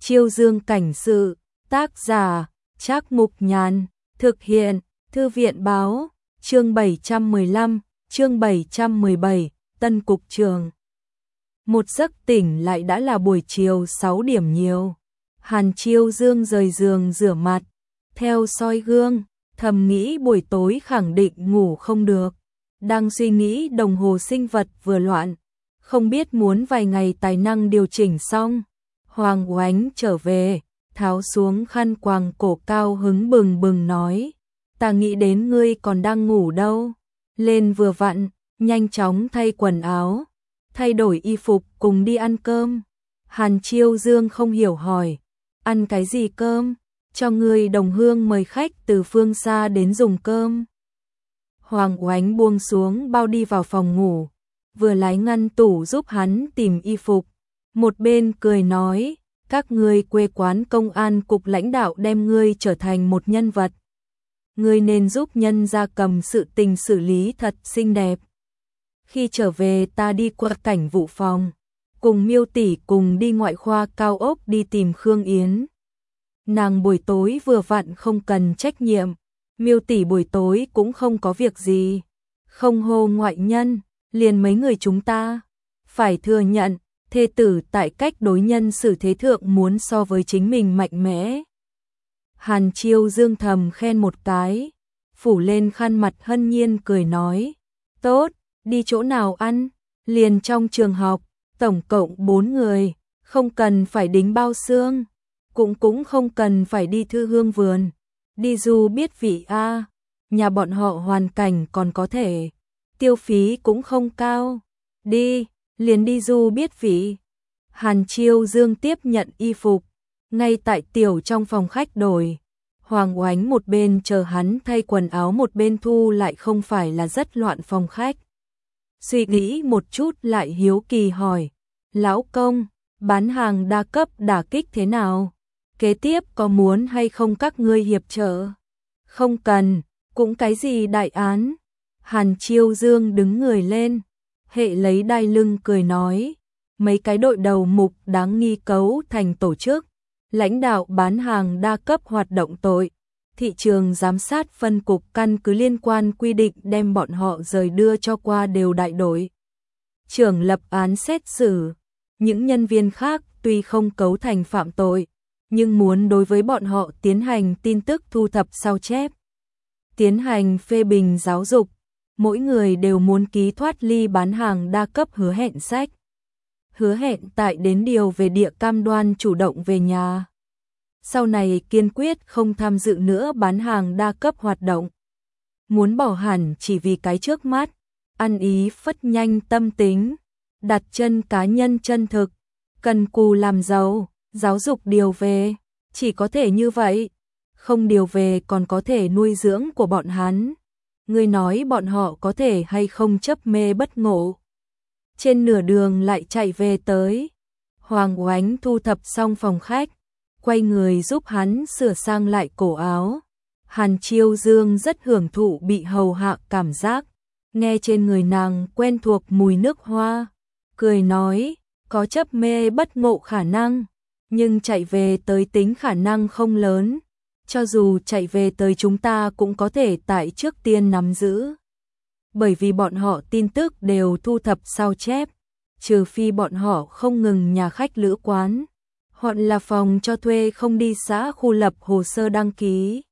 Chiêu Dương cảnh sự, tác giả, Trác Mục Nhàn, thực hiện, Thư viện báo, chương 715, chương 717, Tân Cục Trường. Một giấc tỉnh lại đã là buổi chiều 6 điểm nhiều. Hàn Chiêu Dương rời giường rửa mặt, theo soi gương, thầm nghĩ buổi tối khẳng định ngủ không được. Đang suy nghĩ đồng hồ sinh vật vừa loạn, không biết muốn vài ngày tài năng điều chỉnh xong. Hoàng Oánh trở về, tháo xuống khăn quàng cổ cao hứng bừng bừng nói, ta nghĩ đến ngươi còn đang ngủ đâu. Lên vừa vặn, nhanh chóng thay quần áo, thay đổi y phục cùng đi ăn cơm. Hàn Chiêu Dương không hiểu hỏi, ăn cái gì cơm, cho ngươi đồng hương mời khách từ phương xa đến dùng cơm. Hoàng Oánh buông xuống bao đi vào phòng ngủ, vừa lái ngăn tủ giúp hắn tìm y phục, một bên cười nói, các ngươi quê quán công an cục lãnh đạo đem ngươi trở thành một nhân vật. Ngươi nên giúp nhân gia cầm sự tình xử lý thật xinh đẹp. Khi trở về ta đi qua cảnh vụ phòng, cùng Miêu tỷ cùng đi ngoại khoa cao ốc đi tìm Khương Yến. Nàng buổi tối vừa vặn không cần trách nhiệm, Miêu tỷ buổi tối cũng không có việc gì, không hô ngoại nhân, liền mấy người chúng ta. Phải thừa nhận, thê tử tại cách đối nhân xử thế thượng muốn so với chính mình mạnh mẽ. Hàn Chiêu Dương thầm khen một cái, phủ lên khăn mặt hân nhiên cười nói, tốt, đi chỗ nào ăn, liền trong trường học, tổng cộng 4 người, không cần phải đính bao xương, cũng không cần phải đi thư hương vườn, đi du biết vị a, nhà bọn họ hoàn cảnh còn có thể, tiêu phí cũng không cao, đi, liền đi du biết vị. Hàn Chiêu Dương tiếp nhận y phục, ngay tại tiểu trong phòng khách đổi. Hoàng Oánh một bên chờ hắn thay quần áo một bên thu lại không phải là rất loạn phòng khách. Suy nghĩ một chút lại hiếu kỳ hỏi, lão công, bán hàng đa cấp đả kích thế nào? Kế tiếp có muốn hay không các ngươi hiệp trợ? Không cần, cũng cái gì đại án. Hàn Chiêu Dương đứng người lên, hệ lấy đai lưng cười nói, mấy cái đội đầu mục đáng nghi cấu thành tổ chức, lãnh đạo bán hàng đa cấp hoạt động tội, thị trường giám sát phân cục căn cứ liên quan quy định đem bọn họ rời đưa cho qua đều đại đội trưởng lập án xét xử. Những nhân viên khác tuy không cấu thành phạm tội, nhưng muốn đối với bọn họ tiến hành tin tức thu thập sao chép, tiến hành phê bình giáo dục. Mỗi người đều muốn ký thoát ly bán hàng đa cấp hứa hẹn sách. Hứa hẹn tại đến điều về địa cam đoan chủ động về nhà. Sau này kiên quyết không tham dự nữa bán hàng đa cấp hoạt động. Muốn bỏ hẳn chỉ vì cái trước mắt, ăn ý phất nhanh tâm tính, đặt chân cá nhân chân thực, cần cù làm giàu, giáo dục điều về, chỉ có thể như vậy, không điều về còn có thể nuôi dưỡng của bọn hắn. Ngươi nói bọn họ có thể hay không chấp mê bất ngộ. Trên nửa đường lại chạy về tới. Hoàng Oánh thu thập xong phòng khách, quay người giúp hắn sửa sang lại cổ áo. Hàn Chiêu Dương rất hưởng thụ bị hầu hạ cảm giác, nghe trên người nàng quen thuộc mùi nước hoa, cười nói, có chấp mê bất ngộ khả năng, nhưng chạy về tới tính khả năng không lớn. Cho dù chạy về tới chúng ta cũng có thể tại trước tiên nắm giữ. Bởi vì bọn họ tin tức đều thu thập sao chép, trừ phi bọn họ không ngừng nhà khách lữ quán, hoặc là phòng cho thuê không đi xã khu lập hồ sơ đăng ký.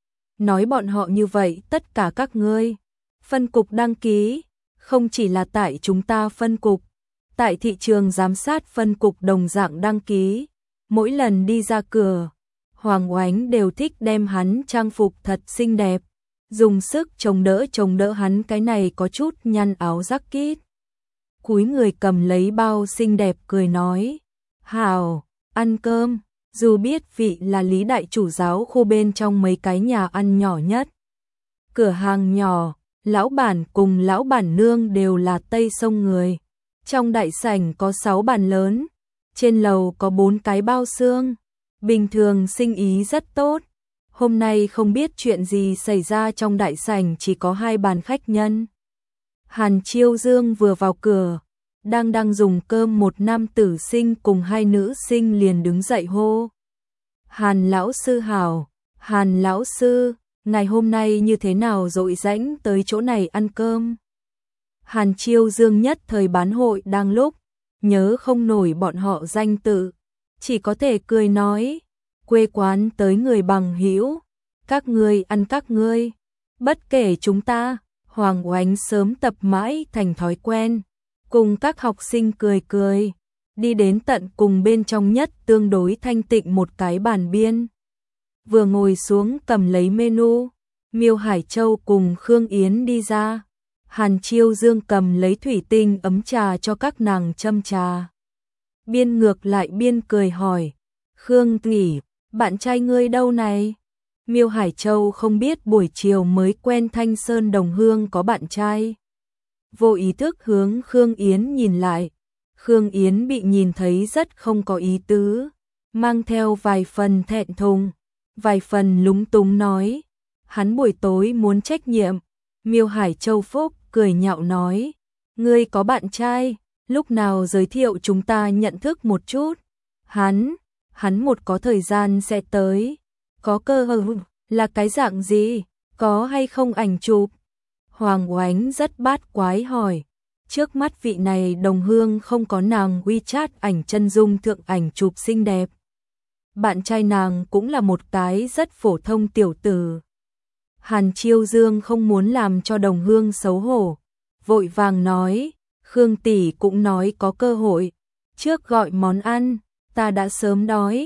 Nói bọn họ như vậy tất cả các ngươi, phân cục đăng ký, không chỉ là tại chúng ta phân cục, tại thị trường giám sát phân cục đồng dạng đăng ký, mỗi lần đi ra cửa. Hoàng Oánh đều thích đem hắn trang phục thật xinh đẹp, dùng sức chống đỡ hắn cái này có chút nhăn áo jacket. Cúi người cầm lấy bao xinh đẹp cười nói, hào, ăn cơm, dù biết vị là Lý đại chủ giáo khu bên trong mấy cái nhà ăn nhỏ nhất. Cửa hàng nhỏ, lão bản cùng lão bản nương đều là Tây Sông người. Trong đại sảnh có 6 bàn lớn, trên lầu có 4 cái bao xương. Bình thường sinh ý rất tốt, hôm nay không biết chuyện gì xảy ra trong đại sảnh chỉ có 2 bàn khách nhân. Hàn Chiêu Dương vừa vào cửa, đang dùng cơm một nam tử sinh cùng hai nữ sinh liền đứng dậy hô. Hàn lão sư hảo, Hàn lão sư, ngày hôm nay như thế nào rỗi rãnh tới chỗ này ăn cơm? Hàn Chiêu Dương nhất thời bán hội đang lúc, nhớ không nổi bọn họ danh tự, chỉ có thể cười nói, quê quán tới người bằng hữu, các ngươi ăn các ngươi, bất kể chúng ta. Hoàng Oánh sớm tập mãi thành thói quen, cùng các học sinh cười cười, đi đến tận cùng bên trong nhất tương đối thanh tịnh một cái bàn biên. Vừa ngồi xuống cầm lấy menu, Miêu Hải Châu cùng Khương Yến đi ra, Hàn Chiêu Dương cầm lấy thủy tinh ấm trà cho các nàng châm trà. Biên ngược lại biên cười hỏi, Khương tỷ, bạn trai ngươi đâu này? Miêu Hải Châu không biết buổi chiều mới quen Thanh Sơn Đồng Hương có bạn trai. Vô ý thức hướng Khương Yến nhìn lại. Khương Yến bị nhìn thấy rất không có ý tứ, mang theo vài phần thẹn thùng, vài phần lúng túng nói. Hắn buổi tối muốn trách nhiệm. Miêu Hải Châu phúc cười nhạo nói. Ngươi có bạn trai, lúc nào giới thiệu chúng ta nhận thức một chút. Hắn một có thời gian sẽ tới. Có cơ hội là cái dạng gì, có hay không ảnh chụp? Hoàng Oánh rất bát quái hỏi, trước mắt vị này Đồng Hương không có nàng WeChat ảnh chân dung thượng ảnh chụp xinh đẹp. Bạn trai nàng cũng là một cái rất phổ thông tiểu tử. Hàn Chiêu Dương không muốn làm cho Đồng Hương xấu hổ, vội vàng nói, Khương tỷ cũng nói có cơ hội, trước gọi món ăn, ta đã sớm đói,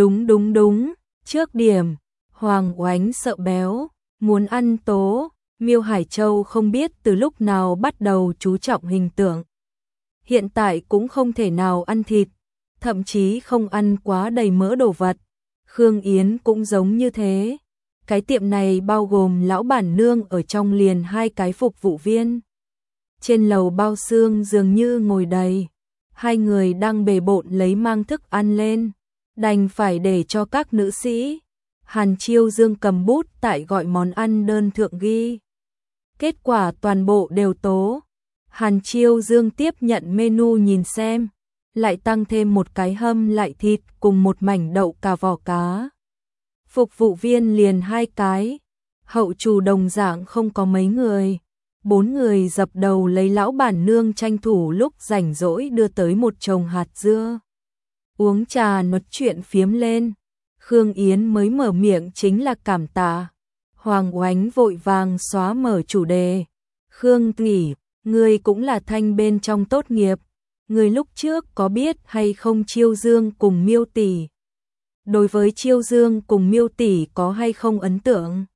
đúng, trước điểm. Hoàng Oánh sợ béo, muốn ăn tố, Miêu Hải Châu không biết từ lúc nào bắt đầu chú trọng hình tượng. Hiện tại cũng không thể nào ăn thịt, thậm chí không ăn quá đầy mỡ đồ vật. Khương Yến cũng giống như thế. Cái tiệm này bao gồm lão bản nương ở trong liền hai cái phục vụ viên. Trên lầu bao xương dường như ngồi đầy. Hai người đang bề bộn lấy mang thức ăn lên, đành phải để cho các nữ sĩ. Hàn Chiêu Dương cầm bút tại gọi món ăn đơn thượng ghi. Kết quả toàn bộ đều tố. Hàn Chiêu Dương tiếp nhận menu nhìn xem, lại tăng thêm một cái hâm lại thịt cùng một mảnh đậu cà vỏ cá. Phục vụ viên liền hai cái, hậu trù đồng dạng không có mấy người. 4 người dập đầu lấy lão bản nương tranh thủ lúc rảnh rỗi đưa tới một chồng hạt dưa. Uống trà nói chuyện phiếm lên. Khương Yến mới mở miệng chính là cảm tạ. Hoàng Oánh vội vàng xóa mở chủ đề. Khương tỷ, ngươi cũng là Thanh bên trong tốt nghiệp. Ngươi lúc trước có biết hay không Chiêu Dương cùng Miêu tỷ? Đối với Chiêu Dương cùng Miêu tỷ có hay không ấn tượng?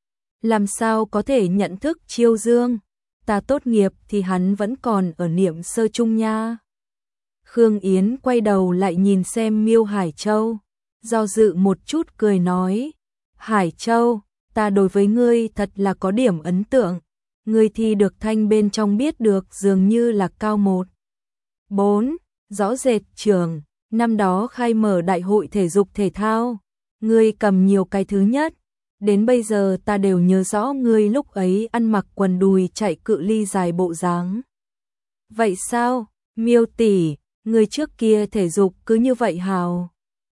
Làm sao có thể nhận thức Chiêu Dương? Ta tốt nghiệp thì hắn vẫn còn ở niệm sơ trung nha. Khương Yến quay đầu lại nhìn xem Miêu Hải Châu, do dự một chút cười nói, Hải Châu, ta đối với ngươi thật là có điểm ấn tượng, ngươi thi được Thanh bên trong biết được dường như là cao 1. 4, rõ rệt trường, năm đó khai mở đại hội thể dục thể thao, ngươi cầm nhiều cái thứ nhất, đến bây giờ ta đều nhớ rõ ngươi lúc ấy ăn mặc quần đùi chạy cự ly dài bộ dáng. Vậy sao, Miêu tỷ, ngươi trước kia thể dục cứ như vậy hào?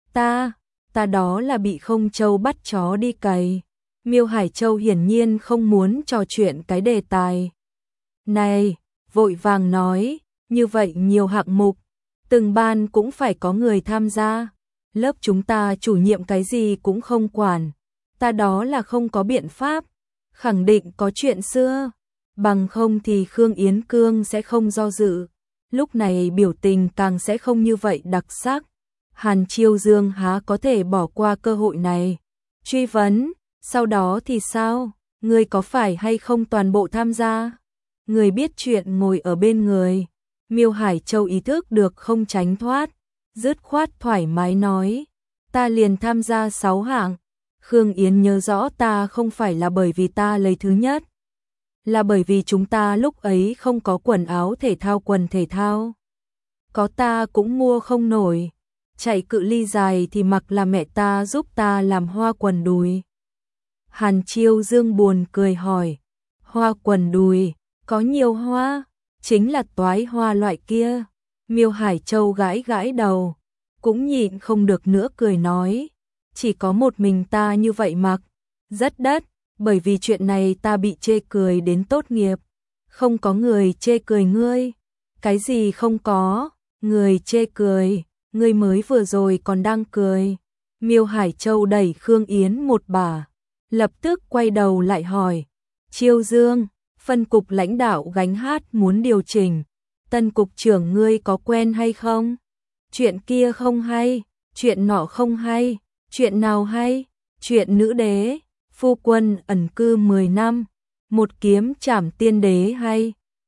Ta đó là bị Không Châu bắt chó đi cày. Miêu Hải Châu hiển nhiên không muốn trò chuyện cái đề tài này, vội vàng nói, như vậy nhiều hạng mục, từng ban cũng phải có người tham gia, lớp chúng ta chủ nhiệm cái gì cũng không quản, ta đó là không có biện pháp, khẳng định có chuyện xưa, bằng không thì Khương Yến Cương sẽ không do dự, lúc này biểu tình càng sẽ không như vậy đặc sắc. Hàn Chiêu Dương há có thể bỏ qua cơ hội này. Truy vấn, sau đó thì sao? Ngươi có phải hay không toàn bộ tham gia? Người biết chuyện ngồi ở bên người. Miêu Hải Châu ý thức được không tránh thoát, dứt khoát thoải mái nói, ta liền tham gia 6 hạng. Khương Yến nhớ rõ ta không phải là bởi vì ta lấy thứ nhất, là bởi vì chúng ta lúc ấy không có quần áo thể thao, quần thể thao. Có ta cũng mua không nổi. Chạy cự ly dài thì mặc là mẹ ta giúp ta làm hoa quần đùi. Hàn Chiêu Dương buồn cười hỏi, hoa quần đùi, có nhiều hoa? chính là toái hoa loại kia. Miêu Hải Châu gãi gãi đầu, cũng nhịn không được nữa cười nói, chỉ có một mình ta như vậy mặc, rất đắt, bởi vì chuyện này ta bị chê cười đến tốt nghiệp. Không có người chê cười ngươi. Cái gì không có, người chê cười, ngươi mới vừa rồi còn đang cười. Miêu Hải Châu đẩy Khương Yến một bà, lập tức quay đầu lại hỏi, Chiêu Dương, phân cục lãnh đạo gánh hát muốn điều chỉnh, Tân cục trưởng ngươi có quen hay không? Chuyện kia không hay, chuyện nọ không hay, chuyện nào hay? Chuyện nữ đế, phu quân ẩn cư 10 năm, một kiếm trảm tiên đế hay?